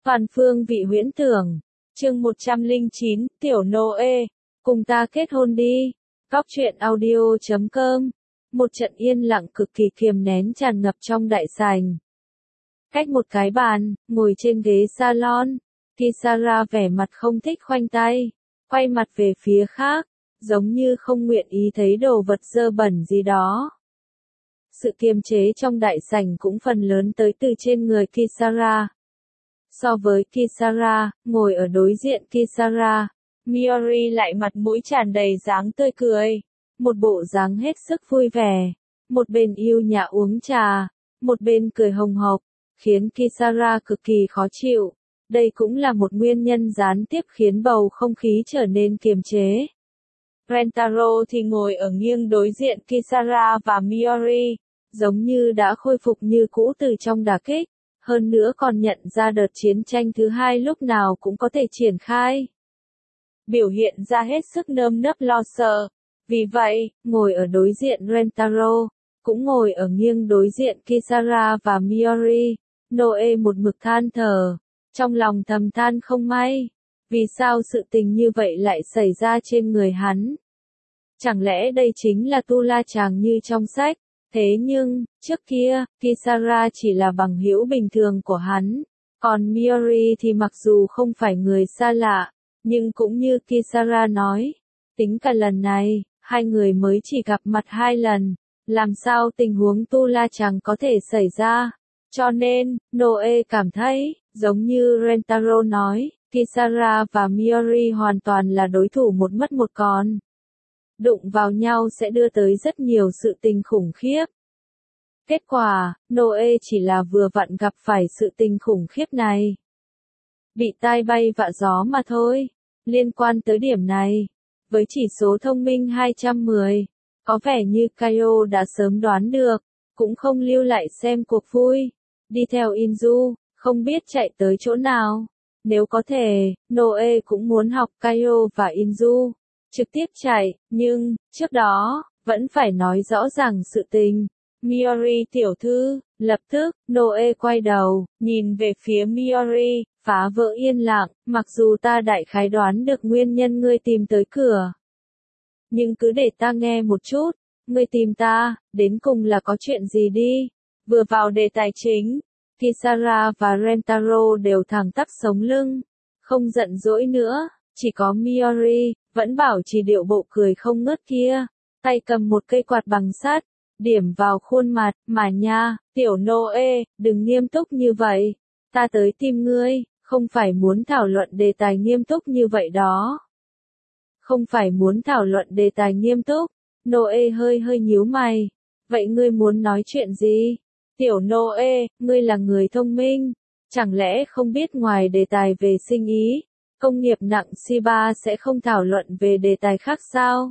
Toàn phương vị huyễn tưởng. Chương 109, Tiểu Noe, cùng ta kết hôn đi. Góc truyện audio.com. Một trận yên lặng cực kỳ kiềm nén tràn ngập trong đại sảnh. Cách một cái bàn, ngồi trên ghế salon, Kisara vẻ mặt không thích khoanh tay, quay mặt về phía khác, giống như không nguyện ý thấy đồ vật dơ bẩn gì đó. Sự kiềm chế trong đại sảnh cũng phần lớn tới từ trên người Kisara. So với Kisara, ngồi ở đối diện Kisara, Miori lại mặt mũi tràn đầy dáng tươi cười, một bộ dáng hết sức vui vẻ, một bên yêu nhã uống trà, một bên cười hồng hộc, khiến Kisara cực kỳ khó chịu. Đây cũng là một nguyên nhân gián tiếp khiến bầu không khí trở nên kiềm chế. Rentaro thì ngồi ở nghiêng đối diện Kisara và Miori, giống như đã khôi phục như cũ từ trong đả kích, hơn nữa còn nhận ra đợt chiến tranh thứ hai lúc nào cũng có thể triển khai. Biểu hiện ra hết sức nơm nớp lo sợ. Vì vậy, ngồi ở đối diện Rentaro, cũng ngồi ở nghiêng đối diện Kisara và Miori, Noe một mực than thở, trong lòng thầm than không may. Vì sao sự tình như vậy lại xảy ra trên người hắn? Chẳng lẽ đây chính là Tu La Chàng như trong sách? Thế nhưng, trước kia, Kisara chỉ là bằng hữu bình thường của hắn, còn Miori thì mặc dù không phải người xa lạ, nhưng cũng như Kisara nói, tính cả lần này, hai người mới chỉ gặp mặt 2 lần, làm sao tình huống Tu La Chàng có thể xảy ra? Cho nên, Noe cảm thấy, giống như Rentaro nói, Kisara và Miori hoàn toàn là đối thủ một mất một còn. Đụng vào nhau sẽ đưa tới rất nhiều sự tình khủng khiếp. Kết quả, Noe chỉ là vừa vặn gặp phải sự tình khủng khiếp này. Bị tai bay vạ gió mà thôi. Liên quan tới điểm này, với chỉ số thông minh 210, có vẻ như Kaio đã sớm đoán được, cũng không lưu lại xem cuộc vui. Đi theo Inju, không biết chạy tới chỗ nào. Nếu có thể, Noe cũng muốn học Kaio và Inju trực tiếp chạy, nhưng, trước đó, vẫn phải nói rõ ràng sự tình. Miori tiểu thư, lập tức, Noe quay đầu, nhìn về phía Miori, phá vỡ yên lặng, mặc dù ta đại khái đoán được nguyên nhân ngươi tìm tới cửa. Nhưng cứ để ta nghe một chút, ngươi tìm ta, đến cùng là có chuyện gì đi. Vừa vào đề tài chính, Kisara và Rentaro đều thẳng tắp sống lưng, không giận dỗi nữa, chỉ có Miori vẫn bảo trì điệu bộ cười không ngớt kia, tay cầm một cây quạt bằng sắt, điểm vào khuôn mặt, mà nha, tiểu Noe, đừng nghiêm túc như vậy, ta tới tìm ngươi, không phải muốn thảo luận đề tài nghiêm túc như vậy đó. Không phải muốn thảo luận đề tài nghiêm túc, Noe hơi nhíu mày, vậy ngươi muốn nói chuyện gì? Tiểu Noe, ngươi là người thông minh, chẳng lẽ không biết ngoài đề tài về sinh ý, công nghiệp nặng Shiba sẽ không thảo luận về đề tài khác sao?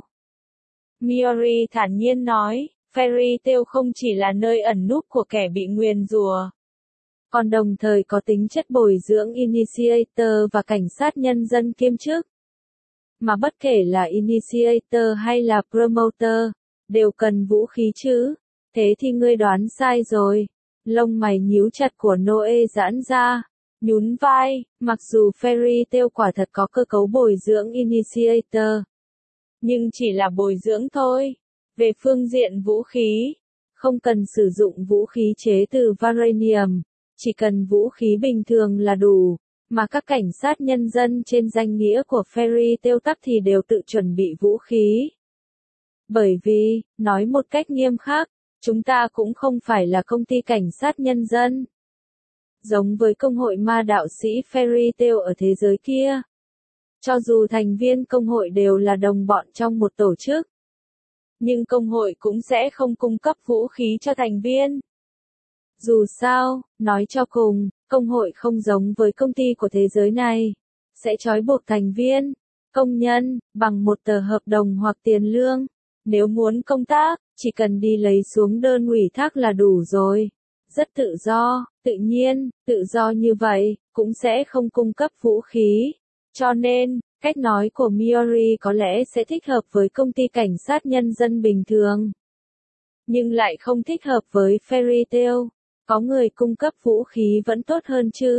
Miori thản nhiên nói, Fairy Tail không chỉ là nơi ẩn núp của kẻ bị nguyền rủa, còn đồng thời có tính chất bồi dưỡng Initiator và cảnh sát nhân dân kiêm chức. Mà bất kể là Initiator hay là Promoter, đều cần vũ khí chứ, thế thì ngươi đoán sai rồi. Lông mày nhíu chặt của Noe giãn ra, nhún vai, mặc dù Fairy Tail quả thật có cơ cấu bồi dưỡng Initiator, nhưng chỉ là bồi dưỡng thôi. Về phương diện vũ khí, không cần sử dụng vũ khí chế từ Varanium, chỉ cần vũ khí bình thường là đủ, mà các cảnh sát nhân dân trên danh nghĩa của Fairy Tail tắc thì đều tự chuẩn bị vũ khí. Bởi vì, nói một cách nghiêm khắc, chúng ta cũng không phải là công ty cảnh sát nhân dân. Giống với công hội ma đạo sĩ Fairy Tail ở thế giới kia. Cho dù thành viên công hội đều là đồng bọn trong một tổ chức, nhưng công hội cũng sẽ không cung cấp vũ khí cho thành viên. Dù sao, nói cho cùng, công hội không giống với công ty của thế giới này, sẽ trói buộc thành viên, công nhân, bằng một tờ hợp đồng hoặc tiền lương. Nếu muốn công tác, chỉ cần đi lấy xuống đơn ủy thác là đủ rồi. Rất tự do, tự nhiên, tự do như vậy, cũng sẽ không cung cấp vũ khí. Cho nên, cách nói của Miori có lẽ sẽ thích hợp với công ty cảnh sát nhân dân bình thường, nhưng lại không thích hợp với Fairy Tail. Có người cung cấp vũ khí vẫn tốt hơn chứ.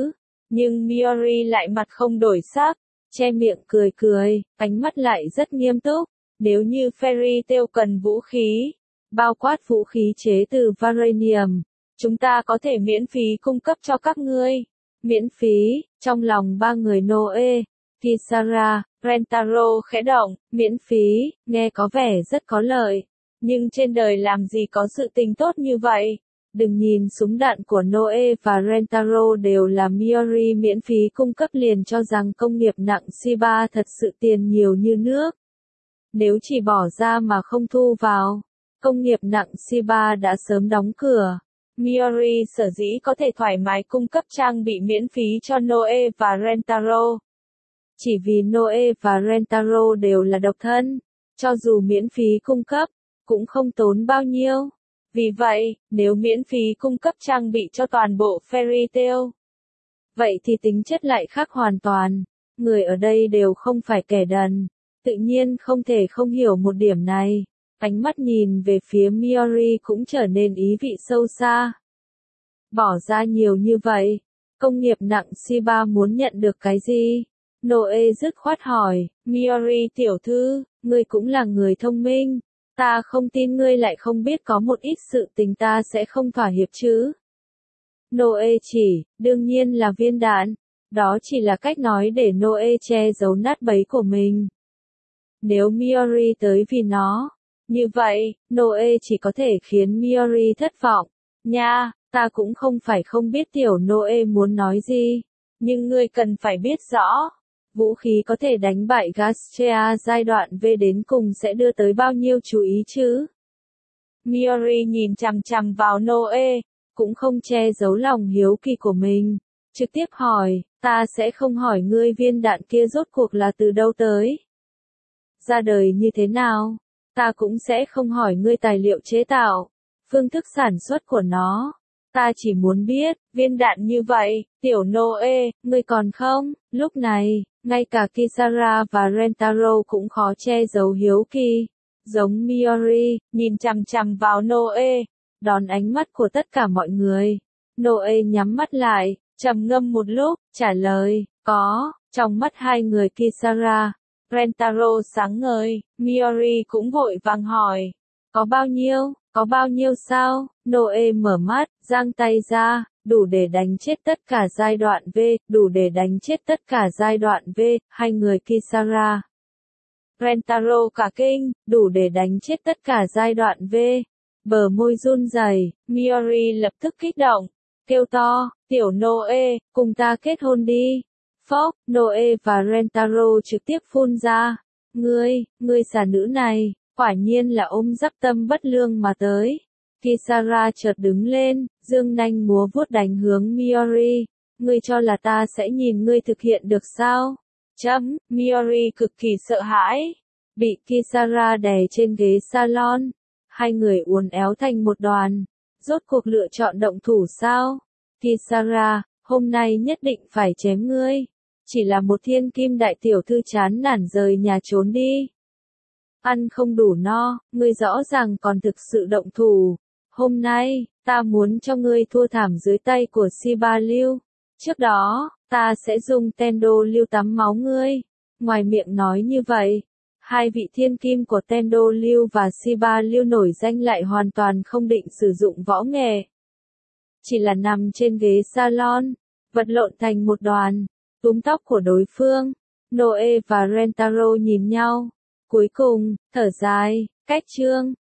Nhưng Miori lại mặt không đổi sắc, che miệng cười cười, ánh mắt lại rất nghiêm túc. Nếu như Fairy Tail cần vũ khí, bao quát vũ khí chế từ Varanium, chúng ta có thể miễn phí cung cấp cho các ngươi. Miễn phí, trong lòng ba người Noe, Kisara, Rentaro khẽ động, miễn phí, nghe có vẻ rất có lợi. Nhưng trên đời làm gì có sự tình tốt như vậy? Đừng nhìn súng đạn của Noe và Rentaro đều là Miori miễn phí cung cấp liền cho rằng công nghiệp nặng Shiba thật sự tiền nhiều như nước. Nếu chỉ bỏ ra mà không thu vào, công nghiệp nặng Shiba đã sớm đóng cửa. Miori sở dĩ có thể thoải mái cung cấp trang bị miễn phí cho Noe và Rentaro. Chỉ vì Noe và Rentaro đều là độc thân, cho dù miễn phí cung cấp, cũng không tốn bao nhiêu. Vì vậy, nếu miễn phí cung cấp trang bị cho toàn bộ Fairy Tail, vậy thì tính chất lại khác hoàn toàn. Người ở đây đều không phải kẻ đần, tự nhiên không thể không hiểu một điểm này. Ánh mắt nhìn về phía Miori cũng trở nên ý vị sâu xa. Bỏ ra nhiều như vậy, công nghiệp nặng Shiba muốn nhận được cái gì? Noe dứt khoát hỏi, Miori tiểu thư, ngươi cũng là người thông minh, ta không tin ngươi lại không biết có một ít sự tình ta sẽ không thỏa hiệp chứ. Noe chỉ, đương nhiên là viên đạn, đó chỉ là cách nói để Noe che giấu nát bấy của mình. Nếu Miori tới vì nó, như vậy, Noe chỉ có thể khiến Miori thất vọng. Nha, ta cũng không phải không biết tiểu Noe muốn nói gì, nhưng ngươi cần phải biết rõ. Vũ khí có thể đánh bại Gastrea giai đoạn V đến cùng sẽ đưa tới bao nhiêu chú ý chứ? Miori nhìn chằm chằm vào Noe, cũng không che giấu lòng hiếu kỳ của mình. Trực tiếp hỏi, ta sẽ không hỏi ngươi viên đạn kia rốt cuộc là từ đâu tới. Ra đời như thế nào? Ta cũng sẽ không hỏi ngươi tài liệu chế tạo, phương thức sản xuất của nó. Ta chỉ muốn biết, viên đạn như vậy, tiểu Noe, ngươi còn không? Lúc này, ngay cả Kisara và Rentaro cũng khó che giấu hiếu kỳ. Giống Miori, nhìn chằm chằm vào Noe, đón ánh mắt của tất cả mọi người. Noe nhắm mắt lại, trầm ngâm một lúc, trả lời, có, trong mắt hai người Kisara. Rentaro sáng ngời, Miori cũng vội vàng hỏi, có bao nhiêu sao? Noe mở mắt, giang tay ra, đủ để đánh chết tất cả giai đoạn V, đủ để đánh chết tất cả giai đoạn V, hai người Kisara. Rentaro cả kinh, đủ để đánh chết tất cả giai đoạn V. Bờ môi run rẩy, Miori lập tức kích động, kêu to, tiểu Noe, cùng ta kết hôn đi. Phốc, Noe và Rentaro trực tiếp phun ra. Ngươi xà nữ này, quả nhiên là ôm dắp tâm bất lương mà tới. Kisara chợt đứng lên, dương nanh múa vuốt đánh hướng Miori. Ngươi cho là ta sẽ nhìn ngươi thực hiện được sao? Miori cực kỳ sợ hãi. Bị Kisara đè trên ghế salon. Hai người uốn éo thành một đoàn. Rốt cuộc lựa chọn động thủ sao? Kisara, hôm nay nhất định phải chém ngươi. Chỉ là một thiên kim đại tiểu thư chán nản rời nhà trốn đi. Ăn không đủ no, ngươi rõ ràng còn thực sự động thủ. Hôm nay, ta muốn cho ngươi thua thảm dưới tay của Shiba Ryu. Trước đó, ta sẽ dùng Tendo Ryu tắm máu ngươi. Ngoài miệng nói như vậy, hai vị thiên kim của Tendo Ryu và Shiba Ryu nổi danh lại hoàn toàn không định sử dụng võ nghệ. Chỉ là nằm trên ghế salon, vật lộn thành một đoàn, túm tóc của đối phương. Noe và Rentaro nhìn nhau. Cuối cùng, thở dài, cách chương.